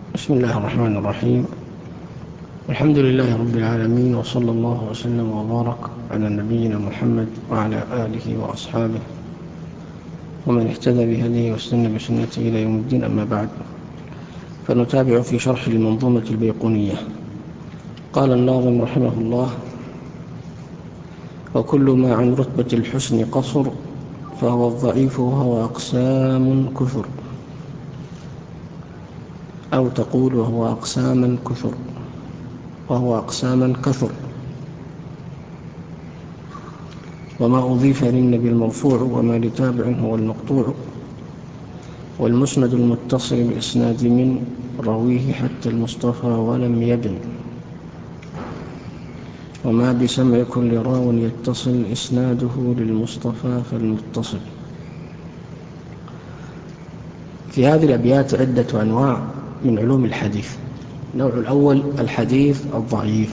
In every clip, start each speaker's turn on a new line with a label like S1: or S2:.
S1: بسم الله الرحمن الرحيم. الحمد لله رب العالمين، وصلى الله وسلم وبارك على نبينا محمد وعلى آله وأصحابه ومن اهتدى بهديه واستنى بسنته إلى يوم الدين. أما بعد، فنتابع في شرح المنظومة البيقونية. قال الناظم رحمه الله: وكل ما عن رتبة الحسن قصر فهو الضعيف وهو أقسام كثر. أو تقول وهو أقساما كثر، وهو أقساما كثر. وما أضيف للنبي المرفوع وما لتابع هو المقطوع، والمسند المتصل بإسناد من رويه حتى المصطفى ولم يبن، وما بسمع كل راو يتصل إسناده للمصطفى فالمتصل. في هذه الأبيات عدة أنواع من علوم الحديث. النوع الأول الحديث الضعيف.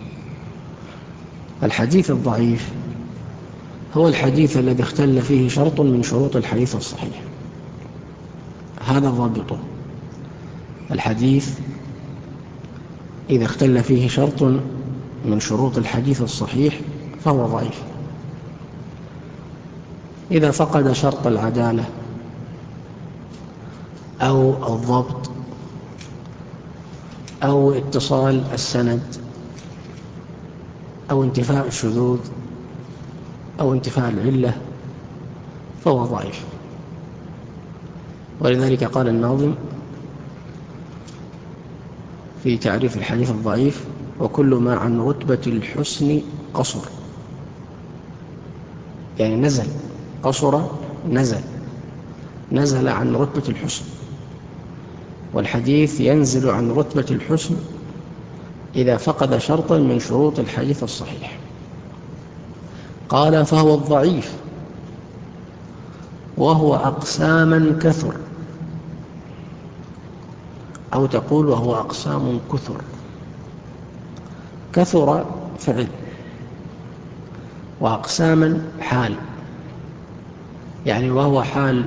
S1: الحديث الضعيف هو الحديث الذي اختل فيه شرط من شروط الحديث الصحيح. هذا ضابطه: الحديث إذا اختل فيه شرط من شروط الحديث الصحيح فهو ضعيف. إذا فقد شرط العدالة أو الضبط أو اتصال السند أو انتفاء الشذوذ أو انتفاء العلة فهو ضعيف. ولذلك قال الناظم في تعريف الحديث الضعيف: وكل ما عن رتبة الحسن قصر. يعني نزل، قصر نزل عن رتبة الحسن. والحديث ينزل عن رتبة الحسن إذا فقد شرطا من شروط الحديث الصحيح. قال: فهو الضعيف وهو أقساما كثر. أو تقول وهو أقسام كثر. كثر فعل، وأقساما حال، يعني وهو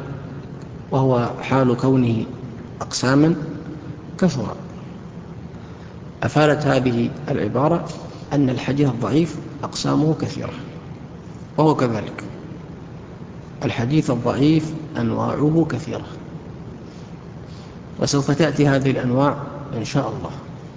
S1: حال كونه أقساما كثر. أفادت هذه العبارة أن الحديث الضعيف أقسامه كثيرة، وهو كذلك. الحديث الضعيف أنواعه كثيرة، وسوف تأتي هذه الأنواع إن شاء الله.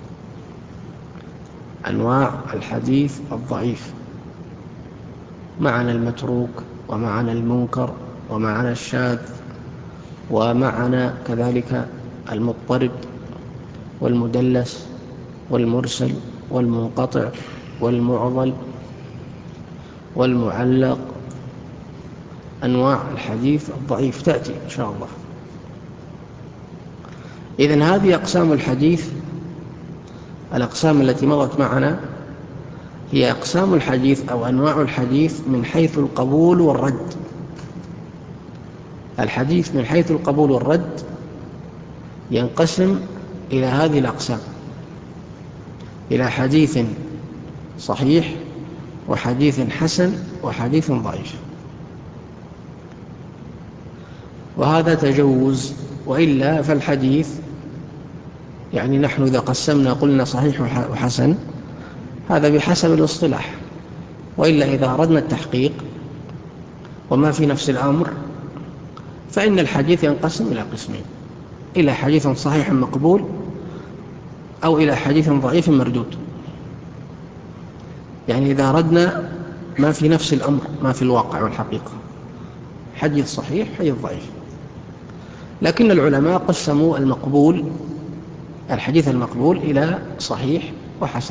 S1: أنواع الحديث الضعيف: معنى المتروك، ومعنى المنكر، ومعنى الشاذ، ومعنى كذلك المضطرب، والمدلس، والمرسل، والمنقطع، والمعضل، والمعلق. أنواع الحديث الضعيف تأتي إن شاء الله. إذن هذه أقسام الحديث. الأقسام التي مضت معنا هي أقسام الحديث أو أنواع الحديث من حيث القبول والرد. الحديث من حيث القبول والرد ينقسم إلى هذه الأقسام: إلى حديث صحيح، وحديث حسن، وحديث ضعيف. وهذا تجوز، وإلا فالحديث يعني نحن إذا قسمنا قلنا صحيح وحسن، هذا بحسب الاصطلاح. وإلا إذا أردنا التحقيق وما في نفس الأمر، فإن الحديث ينقسم إلى قسمين: إلى حديث صحيح مقبول، أو إلى حديث ضعيف مردود. يعني إذا أردنا ما في نفس الأمر، ما في الواقع والحقيقة، حديث صحيح، حديث ضعيف. لكن العلماء قسموا الحديث المقبول إلى صحيح وحسن.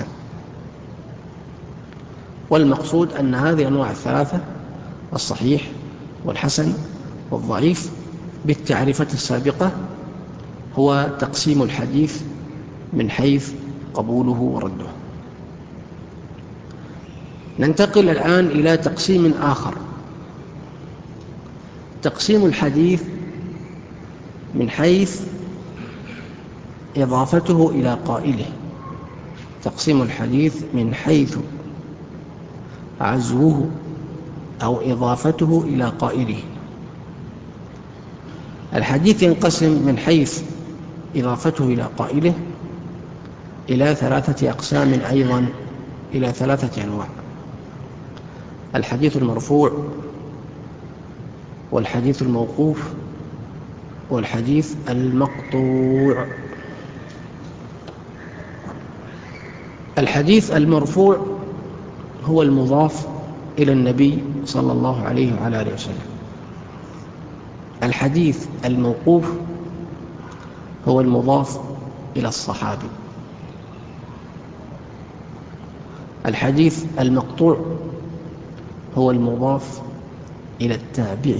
S1: والمقصود أن هذه الأنواع الثلاثة: الصحيح والحسن والضعيف، بالتعريفة السابقة هو تقسيم الحديث من حيث قبوله ورده. ننتقل الآن إلى تقسيم آخر: تقسيم الحديث من حيث إضافته إلى قائله. تقسيم الحديث من حيث عزوه أو إضافته إلى قائله. الحديث ينقسم من حيث إضافته إلى قائله إلى 3 أقسام أيضا، إلى 3 أنواع: الحديث المرفوع، والحديث الموقوف، والحديث المقطوع. الحديث المرفوع هو المضاف إلى النبي صلى الله عليه وعلى آله وسلم. الحديث الموقوف هو المضاف إلى الصحابي. الحديث المقطوع هو المضاف إلى التابعي.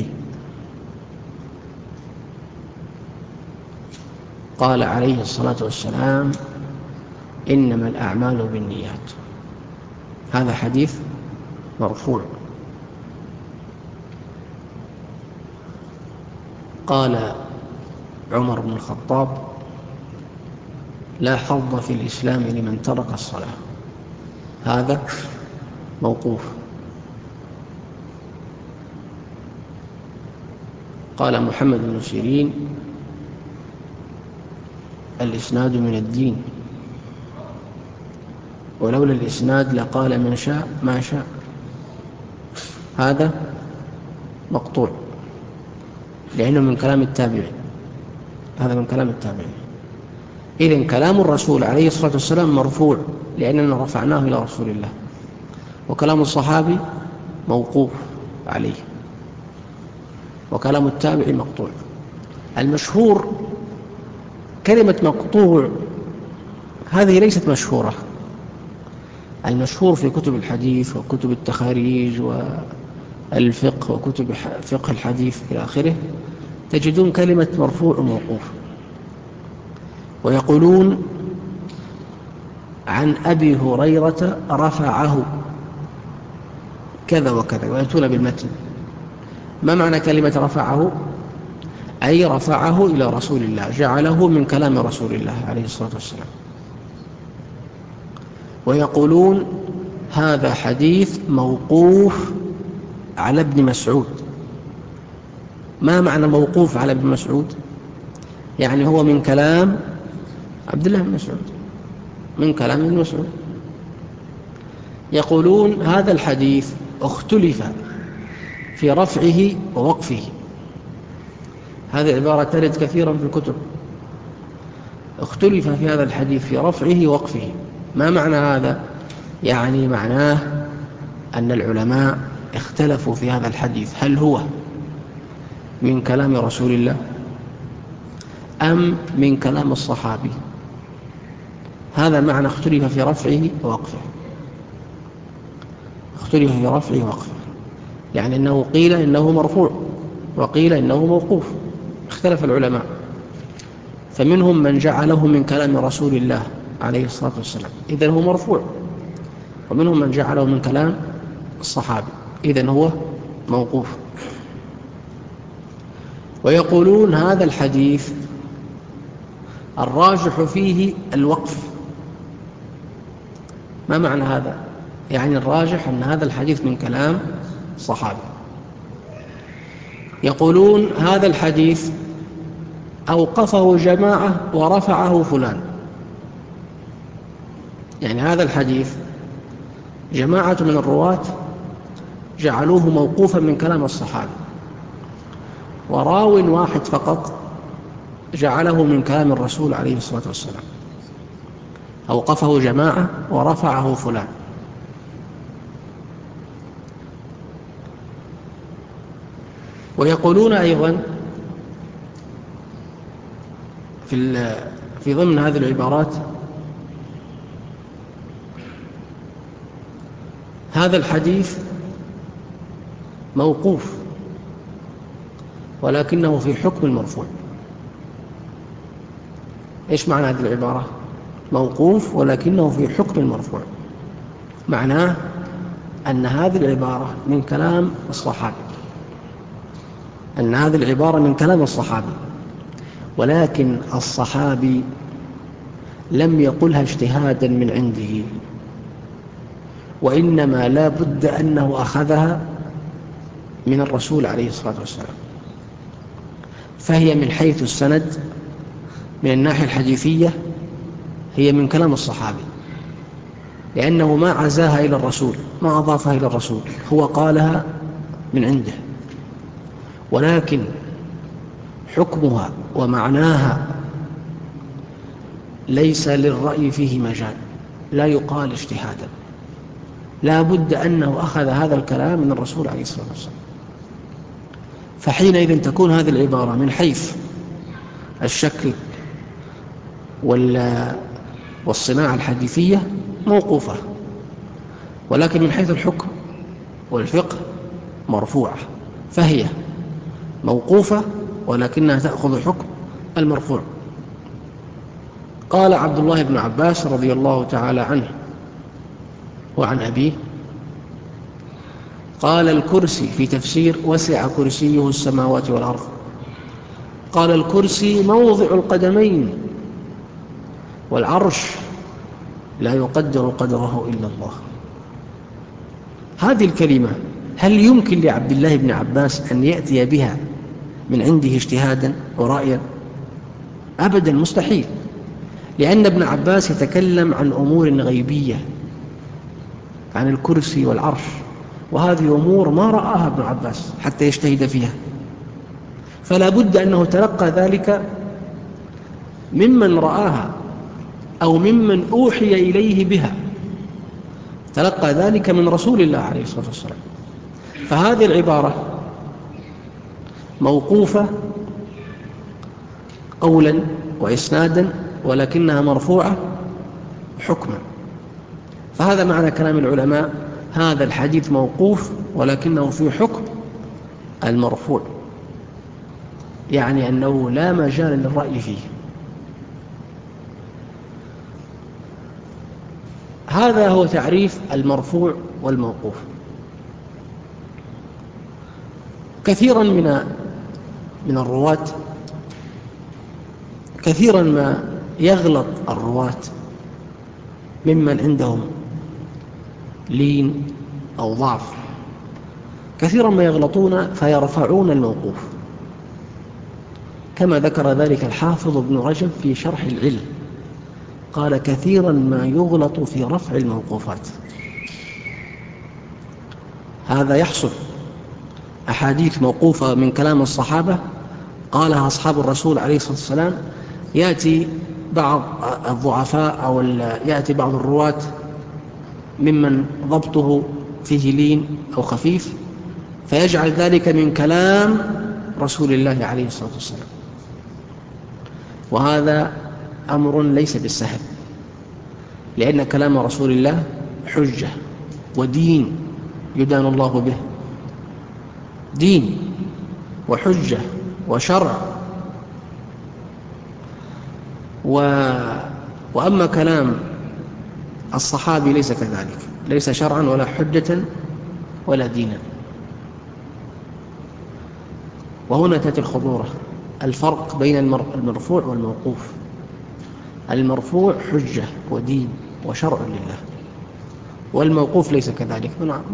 S1: قال عليه الصلاة والسلام: إنما الأعمال بالنيات. هذا حديث مرفوع. قال عمر بن الخطاب: لا حظ في الإسلام لمن ترك الصلاة. هذا موقوف. قال محمد بن سيرين: الإسناد من الدين، ولولا الإسناد لقال من شاء ما شاء. هذا مقطوع لأنه من كلام التابعين. هذا من كلام التابعين. إذن كلام الرسول عليه الصلاة والسلام مرفوع لأننا رفعناه إلى رسول الله، وكلام الصحابي موقوف عليه، وكلام التابع مقطوع. المشهور كلمة مقطوع هذه ليست مشهورة. المشهور في كتب الحديث وكتب التخاريج والفقه وكتب فقه الحديث إلى آخره تجدون كلمة مرفوع وموقوف، ويقولون عن أبي هريرة رفعه كذا وكذا، ويأتون بالمتن. ما معنى كلمة رفعه؟ أي رفعه إلى رسول الله، جعله من كلام رسول الله عليه الصلاة والسلام. ويقولون هذا حديث موقوف على ابن مسعود. ما معنى موقوف على ابن مسعود؟ يعني هو من كلام عبد الله بن مسعود، من كلام ابن مسعود. يقولون هذا الحديث اختلف في رفعه ووقفه. هذه العبارة ترد كثيرا في الكتب. اختلف في هذا الحديث في رفعه ووقفه. ما معنى هذا؟ يعني معناه أن العلماء اختلفوا في هذا الحديث، هل هو من كلام رسول الله أم من كلام الصحابي. هذا معنى اختلف في رفعه ووقفه. اختلف في رفعه ووقفه، يعني أنه قيل إنه مرفوع وقيل إنه موقوف. اختلف العلماء، فمنهم من جعله من كلام رسول الله عليه الصلاة والسلام، إذن هو مرفوع، ومنهم من جعله من كلام الصحابي، إذن هو موقوف. ويقولون هذا الحديث الراجح فيه الوقف. ما معنى هذا؟ يعني الراجح أن هذا الحديث من كلام الصحابي. يقولون هذا الحديث أوقفه جماعة ورفعه فلان. يعني هذا الحديث جماعة من الرواة جعلوه موقوفا من كلام الصحابي، وراو واحد فقط جعله من كلام الرسول عليه الصلاة والسلام. أوقفه جماعة ورفعه فلان. ويقولون أيضا في ضمن هذه العبارات هذا الحديث موقوف ولكنه في حكم المرفوع. إيش معنى هذه العبارة؟ موقوف ولكنه في حكم المرفوع. معناه أن هذه العبارة من كلام الصحابي، أن هذه العبارة من كلام الصحابي، ولكن الصحابي لم يقلها اجتهادا من عنده، وإنما لا بد أنه أخذها من الرسول عليه الصلاة والسلام، فهي من حيث السند من الناحية الحديثية هي من كلام الصحابي، لأنه ما عزاها إلى الرسول، ما أضافها إلى الرسول، هو قالها من عنده، ولكن حكمها ومعناها ليس للرأي فيه مجال، لا يقال اجتهادا، لا بد أنه أخذ هذا الكلام من الرسول عليه الصلاة والسلام. فحينئذ تكون هذه العبارة من حيث الشكل والصناعة الحديثية موقوفة، ولكن من حيث الحكم والفقه مرفوعة، فهي موقوفة ولكنها تأخذ حكم المرفوع. قال عبد الله بن عباس رضي الله تعالى عنه وعن أبيه، قال الكرسي في تفسير وسع كرسيه السماوات والأرض، قال الكرسي موضع القدمين، والعرش لا يقدر قدره إلا الله. هذه الكلمة هل يمكن لعبد الله بن عباس أن يأتي بها من عنده اجتهادا ورأيا؟ أبدا، مستحيل، لأن ابن عباس يتكلم عن أمور غيبية، عن الكرسي والعرش، وهذه أمور ما رآها ابن عباس حتى يجتهد فيها، فلا بد أنه تلقى ذلك ممن رآها أو ممن أوحي إليه بها، تلقى ذلك من رسول الله عليه الصلاة والسلام. فهذه العبارة موقوفة قولا وإسنادا، ولكنها مرفوعة حكما. فهذا معنى كلام العلماء، هذا الحديث موقوف ولكنه في حكم المرفوع، يعني أنه لا مجال للرأي فيه. هذا هو تعريف المرفوع والموقوف. كثيرا من الرواة، كثيرا ما يغلط الرواة ممن عندهم لين أو ضعف، كثيرا ما يغلطون فيرفعون الموقوف، كما ذكر ذلك الحافظ ابن رجب في شرح العلم، قال كثيرا ما يغلط في رفع الموقوفات. هذا يحصل، أحاديث موقوفة من كلام الصحابة قالها أصحاب الرسول عليه الصلاة والسلام، يأتي بعض الضعفاء أو يأتي بعض الرواة ممن ضبطه فيه لين أو خفيف، فيجعل ذلك من كلام رسول الله عليه الصلاة والسلام، وهذا أمر ليس بالسهل، لأن كلام رسول الله حجة ودين يدان الله به، دين وحجة وشرع. وأما كلام الصحابي ليس كذلك، ليس شرعا ولا حجة ولا دينا. وهنا تأتي الخطورة، الفرق بين المرفوع والموقوف. المرفوع حجة ودين وشرع لله، والموقوف ليس كذلك،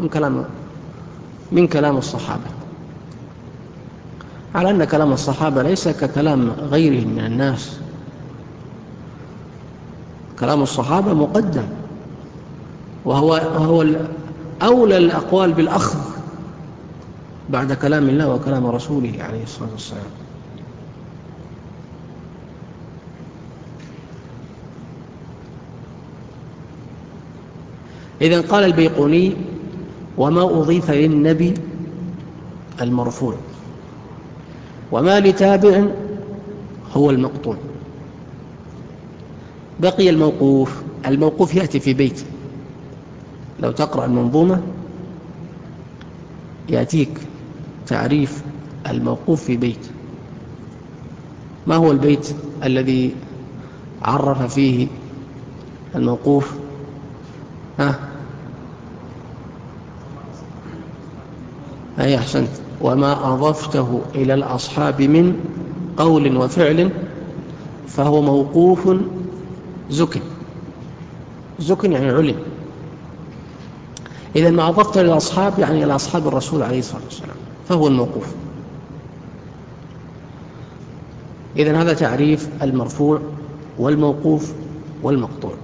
S1: من كلام الصحابة، على أن كلام الصحابة ليس ككلام غيرهم من الناس. كلام الصحابة مقدم، وهو أولى الأقوال بالأخذ بعد كلام الله وكلام رسوله عليه الصلاة والسلام. إذن قال البيقوني: وما أضيف للنبي المرفوع، وما لتابع هو المقطوع. بقي الموقوف. الموقوف يأتي في بيت، لو تقرأ المنظومة يأتيك تعريف الموقوف في بيت. ما هو البيت الذي عرف فيه الموقوف؟ أي أحسنت. وما أضفته إلى الأصحاب من قول وفعل فهو موقوف زكن. زكن يعني علم. إذا ما أضفته إلى الأصحاب يعني إلى أصحاب الرسول عليه الصلاة والسلام، فهو الموقوف. إذن هذا تعريف المرفوع والموقوف والمقطوع.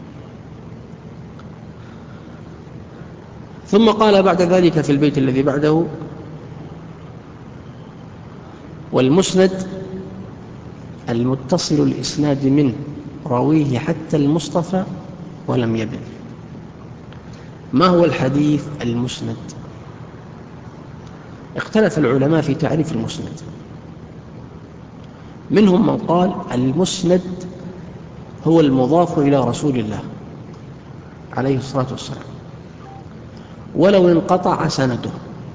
S1: ثم قال بعد ذلك في البيت الذي بعده: والمسند المتصل الإسناد منه راويه حتى المصطفى ولم يبن. ما هو الحديث المسند؟ اختلف العلماء في تعريف المسند. منهم من قال المسند هو المضاف إلى رسول الله عليه الصلاة والسلام ولو انقطع سنده،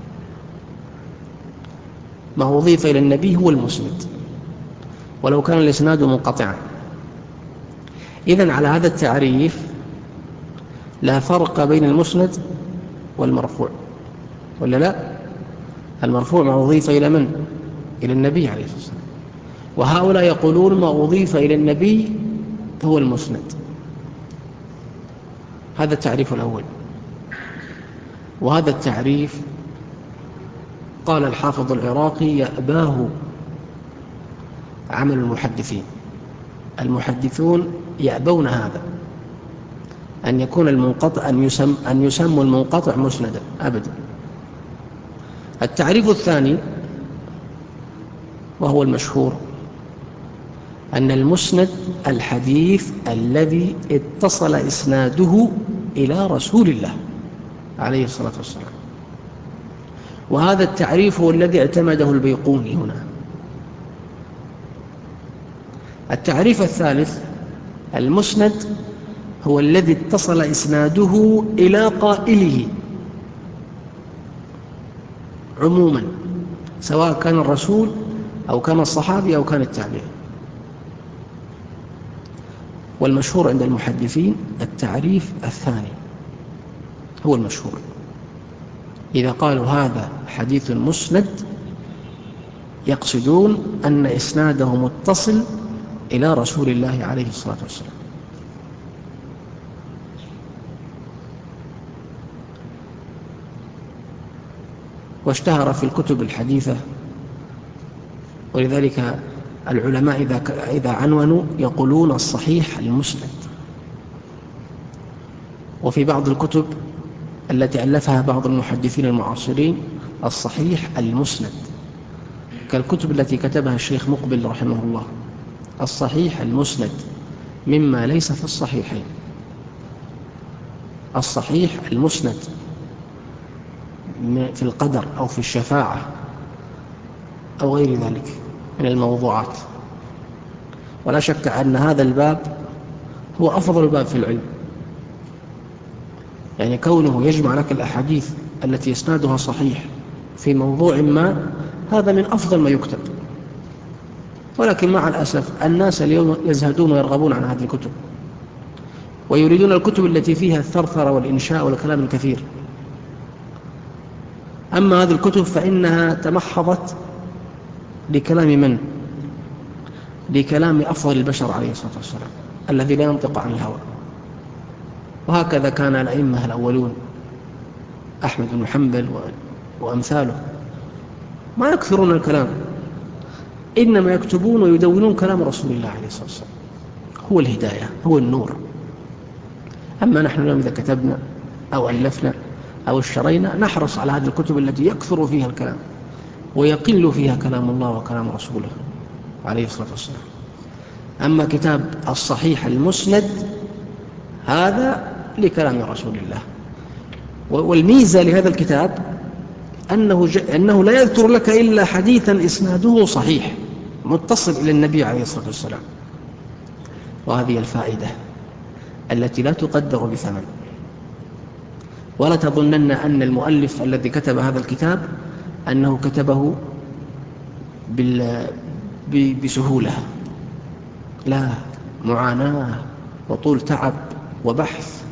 S1: ما أضيف إلى النبي هو المسند ولو كان الإسناد منقطعا. إذن على هذا التعريف لا فرق بين المسند والمرفوع، ولا لا؟ المرفوع ما أضيف إلى من؟ إلى النبي عليه الصلاة والسلام، وهؤلاء يقولون ما أضيف إلى النبي هو المسند. هذا التعريف الأول. وهذا التعريف قال الحافظ العراقي يأباه عمل المحدثين. المحدثون يأبون هذا، أن يكون المنقطع أن يسموا المنقطع مسندا أبدا. التعريف الثاني وهو المشهور أن المسند الحديث الذي اتصل إسناده إلى رسول الله عليه الصلاة والسلام، وهذا التعريف هو الذي اعتمده البيقوني هنا. التعريف الثالث: المسند هو الذي اتصل إسناده إلى قائله عموما، سواء كان الرسول أو كان الصحابي أو كان التابعي. والمشهور عند المحدثين التعريف الثاني هو المشهور. إذا قالوا هذا حديث مسند يقصدون أن إسناده متصل إلى رسول الله عليه الصلاة والسلام. واشتهر في الكتب الحديثة، ولذلك العلماء إذا عنونوا يقولون الصحيح المسند. وفي بعض الكتب التي ألفها بعض المحدثين المعاصرين الصحيح المسند، كالكتب التي كتبها الشيخ مقبل رحمه الله: الصحيح المسند مما ليس في الصحيحين، الصحيح المسند في القدر أو في الشفاعة أو غير ذلك من الموضوعات. ولا شك أن هذا الباب هو أفضل باب في العلم، يعني كونه يجمع لك الأحاديث التي إسنادها صحيح في موضوع ما، هذا من أفضل ما يكتب. ولكن مع الأسف الناس اليوم يزهدون ويرغبون عن هذه الكتب، ويريدون الكتب التي فيها الثرثرة والإنشاء والكلام الكثير. أما هذه الكتب فإنها تمحضت لكلام من؟ لكلام أفضل البشر عليه الصلاة والسلام الذي لا ينطق عن الهوى. وهكذا كان الأئمة الأولون أحمد بن حنبل وأمثاله، ما يكثرون الكلام، إنما يكتبون ويدونون كلام رسول الله عليه الصلاة والسلام، هو الهداية، هو النور. أما نحن اليوم إذا كتبنا أو ألفنا أو اشترينا نحرص على هذه الكتب التي يكثر فيها الكلام ويقل فيها كلام الله وكلام رسوله عليه الصلاة والسلام. أما كتاب الصحيح المسند هذا لكلام رسول الله. والميزة لهذا الكتاب أنه لا يذكر لك إلا حديثا إسناده صحيح متصل إلى النبي عليه الصلاة والسلام. وهذه الفائدة التي لا تقدر بثمن. ولا تظنن أن المؤلف الذي كتب هذا الكتاب أنه كتبه بسهولة، لا، معاناة وطول تعب وبحث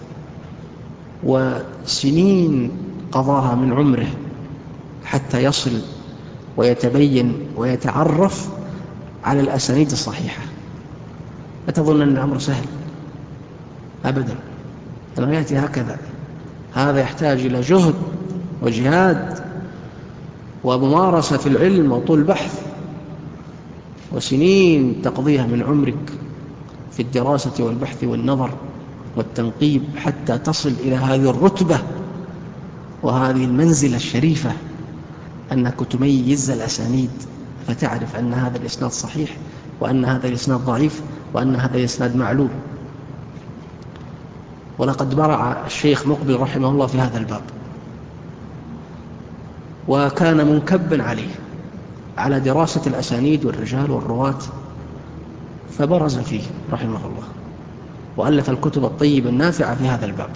S1: وسنين قضاها من عمره حتى يصل ويتبين ويتعرف على الأسانيد الصحيحة. لا تظن أن الأمر سهل أبدا، أنه يأتي هكذا. هذا يحتاج إلى جهد وجهاد وممارسة في العلم وطول بحث. وسنين تقضيها من عمرك في الدراسة والبحث والنظر والتنقيب حتى تصل إلى هذه الرتبة وهذه المنزلة الشريفة، أنك تميز الأسانيد فتعرف أن هذا الإسناد صحيح وأن هذا الإسناد ضعيف وأن هذا الإسناد معلول. ولقد برع الشيخ مقبل رحمه الله في هذا الباب، وكان منكبا عليه على دراسة الأسانيد والرجال والرواة، فبرز فيه رحمه الله وألف الكتب الطيبة النافعة في هذا الباب.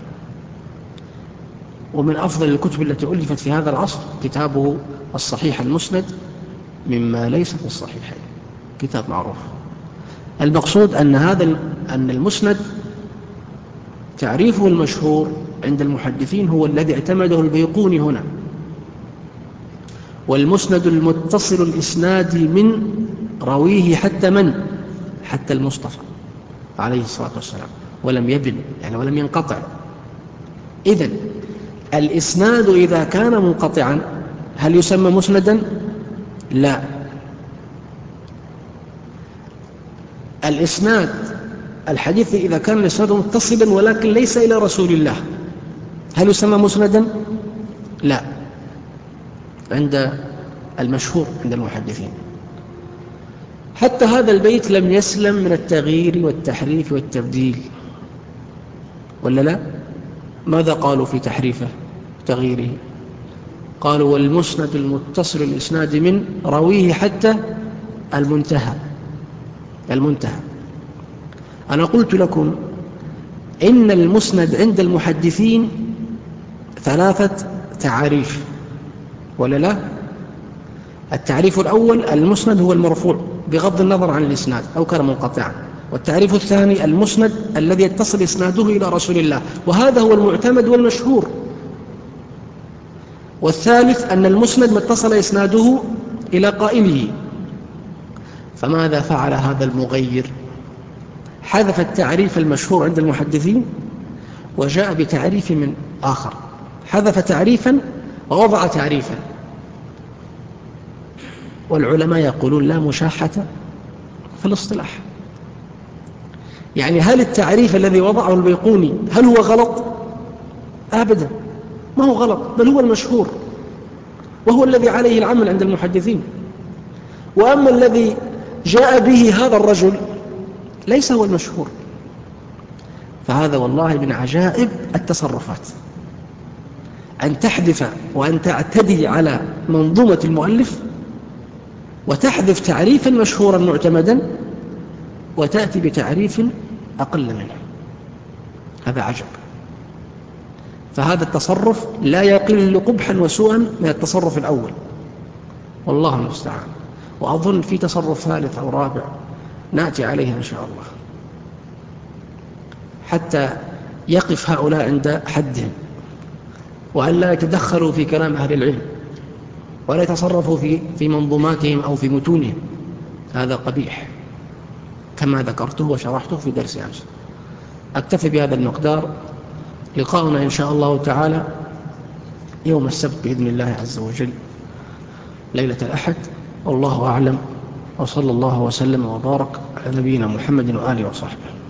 S1: ومن أفضل الكتب التي ألفت في هذا العصر كتابه الصحيح المسند مما ليس في الصحيحين، كتاب معروف. المقصود أن المسند تعريفه المشهور عند المحدثين هو الذي اعتمده البيقوني هنا، والمسند المتصل الإسناد من راويه حتى من؟ حتى المصطفى عليه الصلاة والسلام، ولم يبن يعني ولم ينقطع. إذن الإسناد إذا كان منقطعا هل يسمى مسندا؟ لا. الإسناد الحديث إذا كان الإسناد متصلا ولكن ليس إلى رسول الله هل يسمى مسندا؟ لا، عند المشهور عند المحدثين. حتى هذا البيت لم يسلم من التغيير والتحريف والتبديل، ولا لا؟ ماذا قالوا في تحريفه تغييره؟ قالوا والمسند المتصل الإسناد من راويه حتى المنتهى. أنا قلت لكم إن المسند عند المحدثين 3 تعاريف، ولا لا؟ التعريف الأول المسند هو المرفوع بغض النظر عن الإسناد أو كان منقطعا، والتعريف الثاني المسند الذي يتصل إسناده إلى رسول الله، وهذا هو المعتمد والمشهور. والثالث أن المسند ما اتصل إسناده إلى قائله. فماذا فعل هذا المغير؟ حذف التعريف المشهور عند المحدثين وجاء بتعريف من آخر، حذف تعريفا ووضع تعريفا. والعلماء يقولون لا مشاحة في الاصطلاح. يعني هل التعريف الذي وضعه البيقوني هل هو غلط؟ أبدا، ما هو غلط، بل هو المشهور وهو الذي عليه العمل عند المحدثين. وأما الذي جاء به هذا الرجل ليس هو المشهور. فهذا والله من عجائب التصرفات، أن تحذف وأن تعتدي على منظومة المؤلف وتحذف تعريفا مشهورا معتمدا وتأتي بتعريف أقل منه. هذا عجب. فهذا التصرف لا يقل قبحا وسوءا من التصرف الأول، والله المستعان. وأظن في تصرف ثالث أو رابع نأتي عليه إن شاء الله حتى يقف هؤلاء عند حدهم، وأن لا يتدخلوا في كلام أهل العلم ولا يتصرفوا في منظوماتهم أو في متونهم. هذا قبيح كما ذكرته وشرحته في درس أمس. أكتفي بهذا المقدار. لقاؤنا إن شاء الله تعالى يوم السبت بإذن الله عز وجل ليلة الأحد، والله أعلم، وصلى الله وسلم وبارك على نبينا محمد وآله وصحبه.